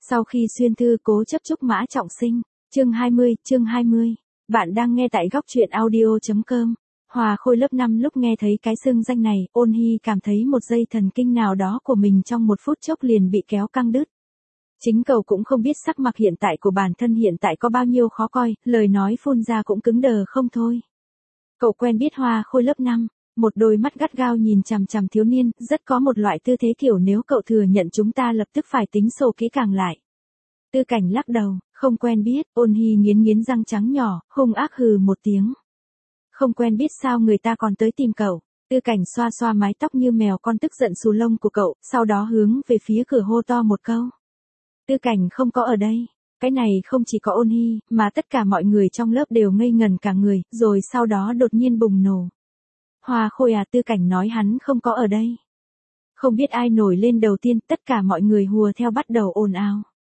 Sau khi xuyên thư cố chấp chúc Mã Trọng Sinh, chương 20. Bạn đang nghe tại góc truyện audio.com. Hòa Khôi lớp 5 lúc nghe thấy cái xưng danh này, Ôn Hy cảm thấy một dây thần kinh nào đó của mình trong một phút chốc liền bị kéo căng đứt. Chính cậu cũng không biết sắc mặt hiện tại của bản thân hiện tại có bao nhiêu khó coi, lời nói phun ra cũng cứng đờ không thôi. Cậu quen biết Hòa Khôi lớp 5, một đôi mắt gắt gao nhìn chằm chằm thiếu niên, rất có một loại tư thế kiểu nếu cậu thừa nhận chúng ta lập tức phải tính sổ kỹ càng lại. Tư Cảnh lắc đầu, không quen biết. Ôn Hy nghiến răng trắng nhỏ, hung ác hừ một tiếng. Không quen biết sao người ta còn tới tìm cậu. Tư Cảnh xoa xoa mái tóc như mèo con tức giận xù lông của cậu, sau đó hướng về phía cửa hô to một câu. Tư Cảnh không có ở đây. Cái này không chỉ có Ôn Hy, mà tất cả mọi người trong lớp đều ngây ngần cả người, rồi sau đó đột nhiên bùng nổ. Hòa Khôi à, Tư Cảnh nói hắn không có ở đây. Không biết ai nổi lên đầu tiên, tất cả mọi người hùa theo bắt đầu ồn ào.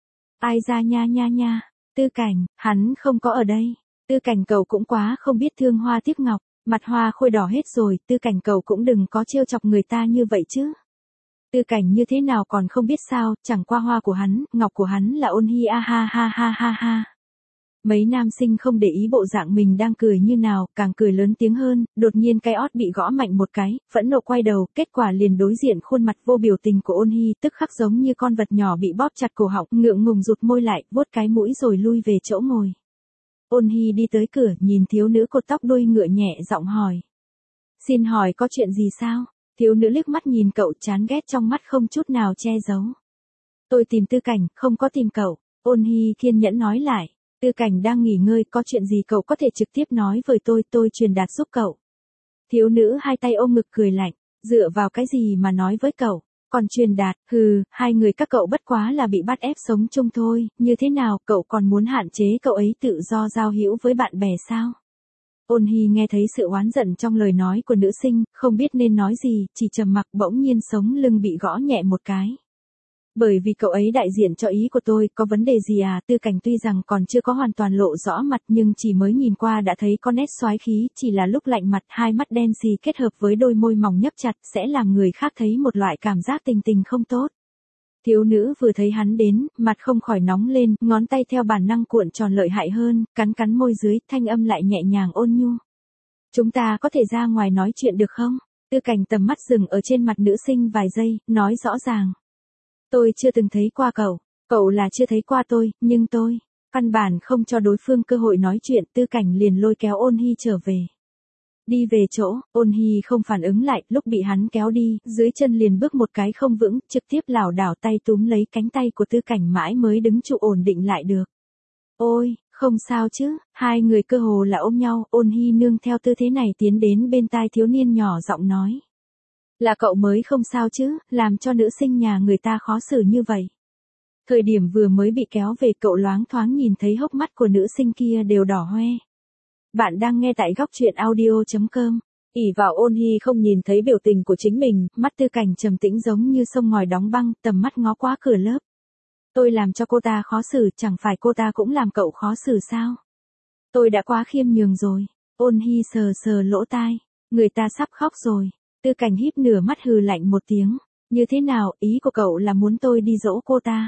Ai ra nha, Tư Cảnh, hắn không có ở đây. Tư Cảnh cậu cũng quá không biết thương hoa tiếc ngọc, mặt Hòa Khôi đỏ hết rồi, Tư Cảnh cậu cũng đừng có trêu chọc người ta như vậy chứ. Tư Cảnh như thế nào còn không biết sao, chẳng qua hoa của hắn, ngọc của hắn là Ôn Hy a ha. Mấy nam sinh không để ý bộ dạng mình đang cười như nào, càng cười lớn tiếng hơn, đột nhiên cái ót bị gõ mạnh một cái, phẫn nộ quay đầu, kết quả liền đối diện khuôn mặt vô biểu tình của Ôn Hy, tức khắc giống như con vật nhỏ bị bóp chặt cổ họng, ngượng ngùng rụt môi lại, vuốt cái mũi rồi lui về chỗ ngồi. Ôn Hy đi tới cửa, nhìn thiếu nữ cột tóc đuôi ngựa nhẹ giọng hỏi. Xin hỏi có chuyện gì sao? Thiếu nữ liếc mắt nhìn cậu, chán ghét trong mắt không chút nào che giấu. Tôi tìm Tư Cảnh, không có tìm cậu. Ôn Hy kiên nhẫn nói lại. Tư Cảnh đang nghỉ ngơi, có chuyện gì cậu có thể trực tiếp nói với tôi truyền đạt giúp cậu. Thiếu nữ hai tay ôm ngực cười lạnh, dựa vào cái gì mà nói với cậu, còn truyền đạt, hai người các cậu bất quá là bị bắt ép sống chung thôi, như thế nào cậu còn muốn hạn chế cậu ấy tự do giao hữu với bạn bè sao? Ôn Hy nghe thấy sự oán giận trong lời nói của nữ sinh, không biết nên nói gì, chỉ trầm mặc, bỗng nhiên sống lưng bị gõ nhẹ một cái. Bởi vì cậu ấy đại diện cho ý của tôi, có vấn đề gì à? Tư Cảnh tuy rằng còn chưa có hoàn toàn lộ rõ mặt nhưng chỉ mới nhìn qua đã thấy có nét soái khí, chỉ là lúc lạnh mặt, hai mắt đen xì kết hợp với đôi môi mỏng nhấp chặt sẽ làm người khác thấy một loại cảm giác tình không tốt. Thiếu nữ vừa thấy hắn đến, mặt không khỏi nóng lên, ngón tay theo bản năng cuộn tròn lợi hại hơn, cắn môi dưới, thanh âm lại nhẹ nhàng ôn nhu. Chúng ta có thể ra ngoài nói chuyện được không? Tư Cảnh tầm mắt dừng ở trên mặt nữ sinh vài giây, nói rõ ràng. Tôi chưa từng thấy qua cậu là chưa thấy qua tôi, nhưng tôi, căn bản không cho đối phương cơ hội nói chuyện. Tư Cảnh liền lôi kéo Ôn Hy trở về. Đi về chỗ, Ôn Hy không phản ứng lại, lúc bị hắn kéo đi, dưới chân liền bước một cái không vững, trực tiếp lảo đảo tay túm lấy cánh tay của Tư Cảnh mãi mới đứng trụ ổn định lại được. Ôi, không sao chứ, hai người cơ hồ là ôm nhau, Ôn Hy nương theo tư thế này tiến đến bên tai thiếu niên nhỏ giọng nói. Là cậu mới không sao chứ, làm cho nữ sinh nhà người ta khó xử như vậy. Thời điểm vừa mới bị kéo về cậu loáng thoáng nhìn thấy hốc mắt của nữ sinh kia đều đỏ hoe. Bạn đang nghe tại góc truyện audio.com. Ỷ vào Ôn Hy không nhìn thấy biểu tình của chính mình, mắt Tư Cảnh trầm tĩnh giống như sông ngòi đóng băng, tầm mắt ngó qua cửa lớp. Tôi làm cho cô ta khó xử, chẳng phải cô ta cũng làm cậu khó xử sao? Tôi đã quá khiêm nhường rồi. Ôn Hy sờ lỗ tai. Người ta sắp khóc rồi. Tư Cảnh híp nửa mắt hừ lạnh một tiếng. Như thế nào, ý của cậu là muốn tôi đi dỗ cô ta?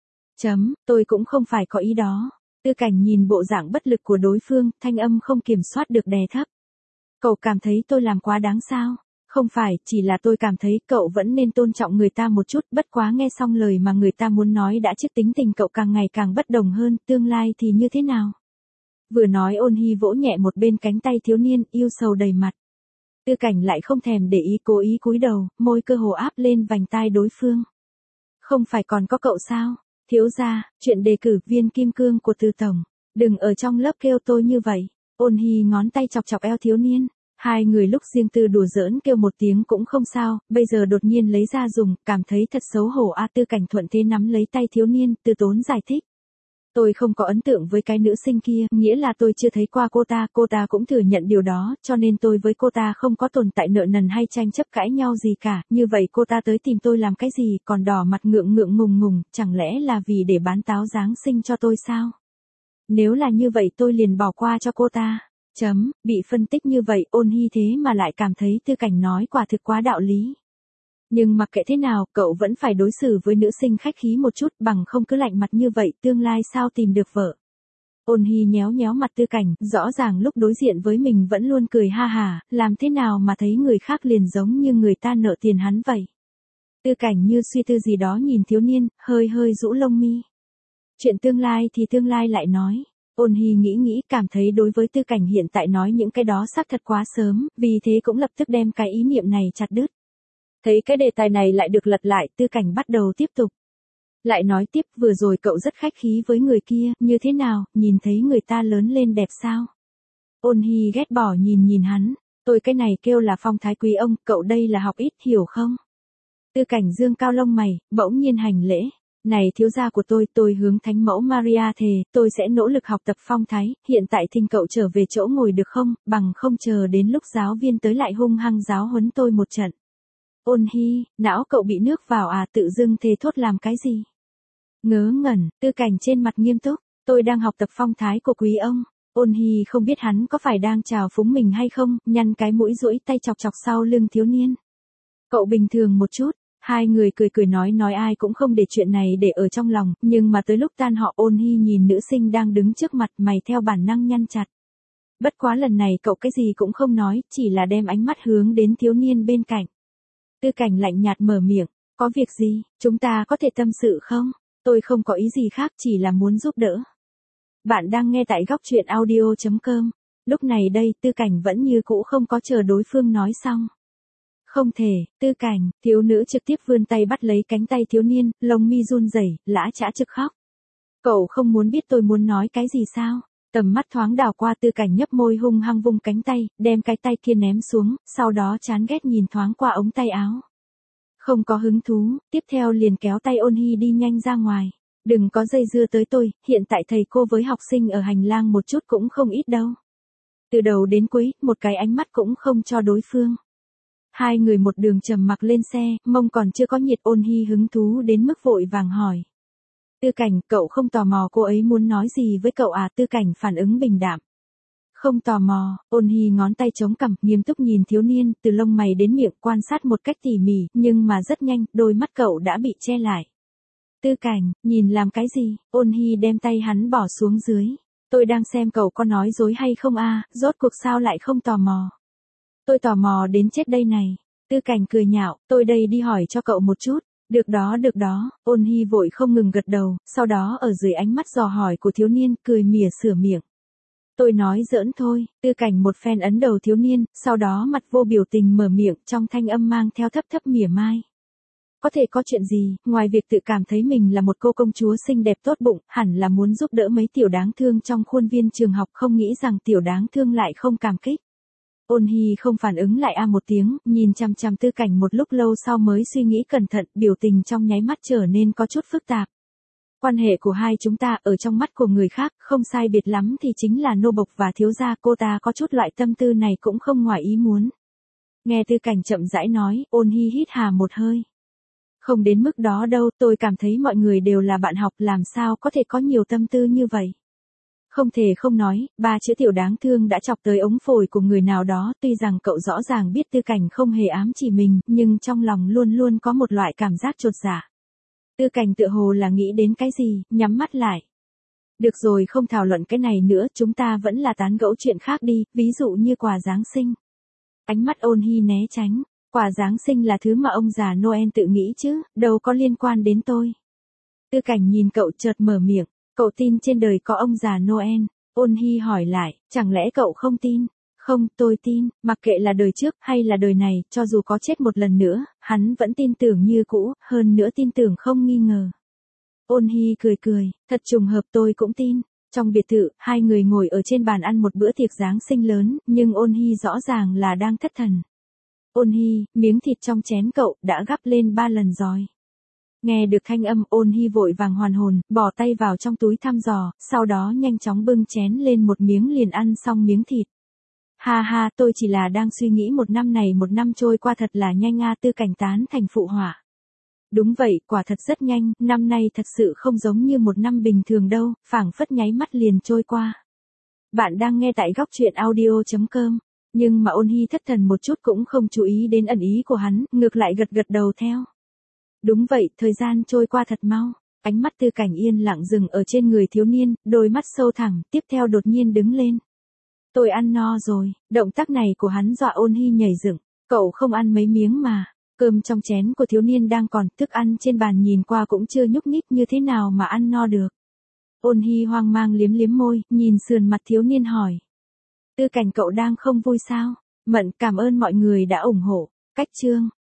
Tôi cũng không phải có ý đó. Tư Cảnh nhìn bộ dạng bất lực của đối phương, thanh âm không kiểm soát được đè thấp. Cậu cảm thấy tôi làm quá đáng sao? Không phải, chỉ là tôi cảm thấy cậu vẫn nên tôn trọng người ta một chút, bất quá nghe xong lời mà người ta muốn nói đã trước tính tình cậu càng ngày càng bất đồng hơn, tương lai thì như thế nào? Vừa nói Ôn Hy vỗ nhẹ một bên cánh tay thiếu niên, yêu sầu đầy mặt. Tư Cảnh lại không thèm để ý, cố ý cúi đầu, môi cơ hồ áp lên vành tai đối phương. Không phải còn có cậu sao? Thiếu gia, chuyện đề cử viên kim cương của Tư tổng, đừng ở trong lớp kêu tôi như vậy. Ôn Hy ngón tay chọc eo thiếu niên. Hai người lúc riêng tư đùa giỡn kêu một tiếng cũng không sao, bây giờ đột nhiên lấy ra dùng, cảm thấy thật xấu hổ a. Tư Cảnh thuận thế nắm lấy tay thiếu niên, từ tốn giải thích. Tôi không có ấn tượng với cái nữ sinh kia, nghĩa là tôi chưa thấy qua cô ta cũng thừa nhận điều đó, cho nên tôi với cô ta không có tồn tại nợ nần hay tranh chấp cãi nhau gì cả, như vậy cô ta tới tìm tôi làm cái gì, còn đỏ mặt ngượng ngùng, chẳng lẽ là vì để bán táo Giáng sinh cho tôi sao? Nếu là như vậy tôi liền bỏ qua cho cô ta. Bị phân tích như vậy, Ôn Hy thế mà lại cảm thấy Tư Cảnh nói quả thực quá đạo lý. Nhưng mặc kệ thế nào, cậu vẫn phải đối xử với nữ sinh khách khí một chút, bằng không cứ lạnh mặt như vậy, tương lai sao tìm được vợ. Ôn Hy nhéo nhéo mặt Tư Cảnh, rõ ràng lúc đối diện với mình vẫn luôn cười ha hả, làm thế nào mà thấy người khác liền giống như người ta nợ tiền hắn vậy. Tư Cảnh như suy tư gì đó nhìn thiếu niên, hơi hơi rũ lông mi. Chuyện tương lai thì tương lai lại nói. Ôn Hy nghĩ cảm thấy đối với Tư Cảnh hiện tại nói những cái đó xác thật quá sớm, vì thế cũng lập tức đem cái ý niệm này chặt đứt. Thấy cái đề tài này lại được lật lại, Tư Cảnh bắt đầu tiếp tục. Lại nói tiếp, vừa rồi cậu rất khách khí với người kia, như thế nào, nhìn thấy người ta lớn lên đẹp sao? Ôn Hy ghét bỏ nhìn hắn, tôi cái này kêu là phong thái quý ông, cậu đây là học ít, hiểu không? Tư Cảnh dương cao lông mày, bỗng nhiên hành lễ. Này thiếu gia của tôi hướng Thánh mẫu Maria thề, tôi sẽ nỗ lực học tập phong thái, hiện tại thỉnh cậu trở về chỗ ngồi được không, bằng không chờ đến lúc giáo viên tới lại hung hăng giáo huấn tôi một trận. Ôn Hy, não cậu bị nước vào à, tự dưng thề thốt làm cái gì? Ngớ ngẩn, Tư Cảnh trên mặt nghiêm túc, tôi đang học tập phong thái của quý ông. Ôn Hy không biết hắn có phải đang chào phúng mình hay không, nhăn cái mũi duỗi tay chọc chọc sau lưng thiếu niên. Cậu bình thường một chút. Hai người cười nói ai cũng không để chuyện này để ở trong lòng, nhưng mà tới lúc tan họ Ôn Hy nhìn nữ sinh đang đứng trước mặt, mày theo bản năng nhăn chặt. Bất quá lần này cậu cái gì cũng không nói, chỉ là đem ánh mắt hướng đến thiếu niên bên cạnh. Tư Cảnh lạnh nhạt mở miệng, có việc gì, chúng ta có thể tâm sự không? Tôi không có ý gì khác, chỉ là muốn giúp đỡ. Bạn đang nghe tại góc truyện audio.com. Lúc này đây, Tư Cảnh vẫn như cũ không có chờ đối phương nói xong. Không thể, Tư Cảnh, thiếu nữ trực tiếp vươn tay bắt lấy cánh tay thiếu niên, lông mi run rẩy, lã chã trực khóc. Cậu không muốn biết tôi muốn nói cái gì sao? Tầm mắt thoáng đảo qua Tư Cảnh nhấp môi hung hăng vung cánh tay, đem cái tay kia ném xuống, sau đó chán ghét nhìn thoáng qua ống tay áo. Không có hứng thú, tiếp theo liền kéo tay Ôn Hy đi nhanh ra ngoài. Đừng có dây dưa tới tôi, hiện tại thầy cô với học sinh ở hành lang một chút cũng không ít đâu. Từ đầu đến cuối, một cái ánh mắt cũng không cho đối phương. Hai người một đường trầm mặc lên xe, mông còn chưa có nhiệt. Ôn Hy hứng thú đến mức vội vàng hỏi. Tư Cảnh, cậu không tò mò cô ấy muốn nói gì với cậu à? Tư Cảnh phản ứng bình đạm. Không tò mò. Ôn Hy ngón tay chống cằm, nghiêm túc nhìn thiếu niên, từ lông mày đến miệng quan sát một cách tỉ mỉ, nhưng mà rất nhanh, đôi mắt cậu đã bị che lại. Tư Cảnh, nhìn làm cái gì? Ôn Hy đem tay hắn bỏ xuống dưới. Tôi đang xem cậu có nói dối hay không à, rốt cuộc sao lại không tò mò? Tôi tò mò đến chết đây này. Tư Cảnh cười nhạo, tôi đây đi hỏi cho cậu một chút. Được đó, Ôn Hy vội không ngừng gật đầu, sau đó ở dưới ánh mắt dò hỏi của thiếu niên, cười mỉa sửa miệng. Tôi nói giỡn thôi. Tư Cảnh một phen ấn đầu thiếu niên, sau đó mặt vô biểu tình mở miệng, trong thanh âm mang theo thấp mỉa mai. Có thể có chuyện gì, ngoài việc tự cảm thấy mình là một cô công chúa xinh đẹp tốt bụng, hẳn là muốn giúp đỡ mấy tiểu đáng thương trong khuôn viên trường học, không nghĩ rằng tiểu đáng thương lại không cảm kích. Ôn Hy không phản ứng lại một tiếng, nhìn chằm chằm Tư Cảnh một lúc lâu sau mới suy nghĩ cẩn thận, biểu tình trong nháy mắt trở nên có chút phức tạp. Quan hệ của hai chúng ta ở trong mắt của người khác, không sai biệt lắm thì chính là nô bộc và thiếu gia, cô ta có chút loại tâm tư này cũng không ngoài ý muốn. Nghe Tư Cảnh chậm rãi nói, Ôn Hy hít hà một hơi. Không đến mức đó đâu, tôi cảm thấy mọi người đều là bạn học, làm sao có thể có nhiều tâm tư như vậy. Không thể không nói, ba chữ tiểu đáng thương đã chọc tới ống phổi của người nào đó, tuy rằng cậu rõ ràng biết Tư Cảnh không hề ám chỉ mình, nhưng trong lòng luôn luôn có một loại cảm giác chột dạ. Tư Cảnh tựa hồ là nghĩ đến cái gì, nhắm mắt lại. Được rồi, không thảo luận cái này nữa, chúng ta vẫn là tán gẫu chuyện khác đi, ví dụ như quà Giáng sinh. Ánh mắt Ôn Hy né tránh, quà Giáng sinh là thứ mà ông già Noel tự nghĩ chứ, đâu có liên quan đến tôi. Tư Cảnh nhìn cậu chợt mở miệng, cậu tin trên đời có ông già Noel? Ôn Hy hỏi lại, chẳng lẽ cậu không tin? Không, tôi tin, mặc kệ là đời trước hay là đời này, cho dù có chết một lần nữa, hắn vẫn tin tưởng như cũ, hơn nữa tin tưởng không nghi ngờ. Ôn Hy cười, thật trùng hợp tôi cũng tin. Trong biệt thự, hai người ngồi ở trên bàn ăn một bữa tiệc Giáng sinh lớn, nhưng Ôn Hy rõ ràng là đang thất thần. Ôn Hy, miếng thịt trong chén cậu đã gắp lên 3 lần rồi. Nghe được thanh âm, Ôn Hy vội vàng hoàn hồn, bỏ tay vào trong túi thăm dò, sau đó nhanh chóng bưng chén lên một miếng liền ăn xong miếng thịt. Ha, tôi chỉ là đang suy nghĩ một năm trôi qua thật là nhanh à. Tư Cảnh tán thành phụ họa. Đúng vậy, quả thật rất nhanh, năm nay thật sự không giống như một năm bình thường đâu, phảng phất nháy mắt liền trôi qua. Bạn đang nghe tại góc truyện audio.com. Nhưng mà Ôn Hy thất thần một chút cũng không chú ý đến ẩn ý của hắn, ngược lại gật gật đầu theo. Đúng vậy, thời gian trôi qua thật mau. Ánh mắt Tư Cảnh yên lặng dừng ở trên người thiếu niên, đôi mắt sâu thẳm, tiếp theo đột nhiên đứng lên. Tôi ăn no rồi, động tác này của hắn dọa Ôn Hy nhảy dựng. Cậu không ăn mấy miếng mà. Cơm trong chén của thiếu niên đang còn, thức ăn trên bàn nhìn qua cũng chưa nhúc nhích, như thế nào mà ăn no được. Ôn Hy hoang mang liếm liếm môi, nhìn sườn mặt thiếu niên hỏi. Tư Cảnh cậu đang không vui sao? Mận cảm ơn mọi người đã ủng hộ. Cách chương.